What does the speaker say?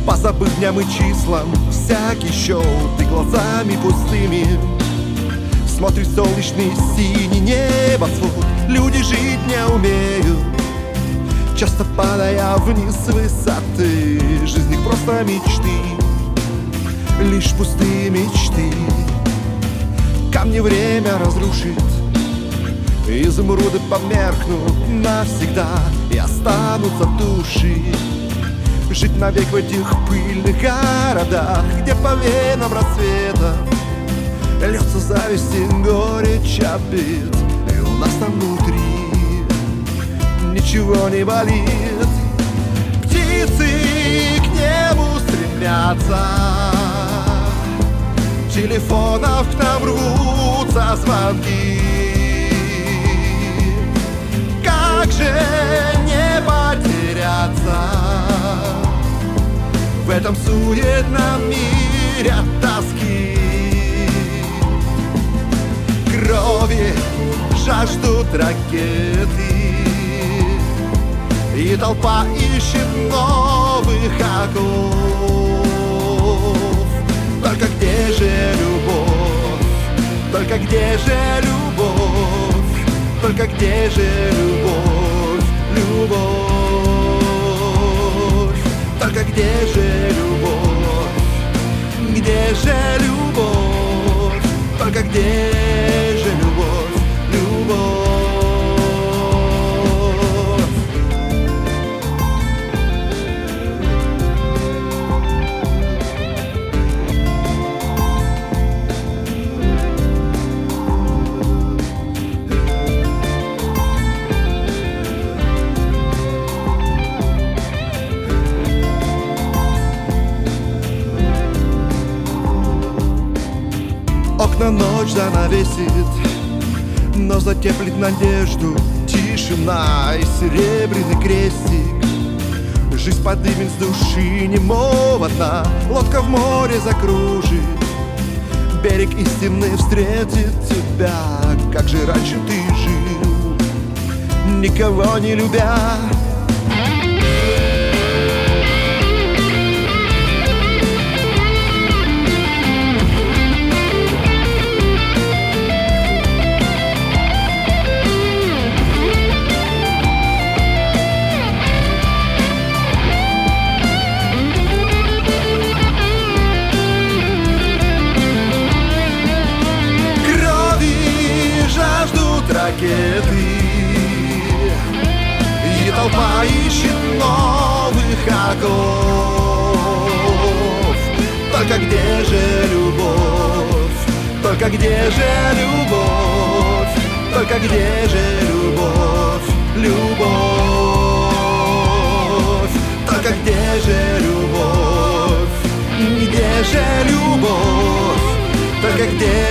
Позабыв дням и числам всякий счет, и глазами пустыми смотрит солнечный синий небосвод. Люди жить не умеют, часто падая вниз с высоты. Жизнь их просто мечты, лишь пустые мечты. Камни время разрушит, изумруды померкнут навсегда, и останутся души жить навек в этих пыльных городах, где по венам рассвета льется зависть и горечь обид. И у нас там внутри ничего не болит. Птицы к небу стремятся, телефонов к нам рвутся звонки. Как же не потеряться в этом суетном мире от тоски? Крови жаждут ракеты, и толпа ищет новых оков. Только где же любовь? Только где же любовь? Только где же любовь? Любовь. Только где же любовь? Где же любовь? Только где же любовь? Любовь. Окна ночь занавесит, но затеплит надежду тишина и серебряный крестик. Жизнь подымет с души немого дна, лодка в море закружит, берег истинный встретит тебя. Как же раньше ты жил, никого не любя? Ракеты, и толпа ищет новых оков. Только где же любовь? Только где же любовь? Только где же любовь? Любовь. Только где же любовь? Где же любовь? Только где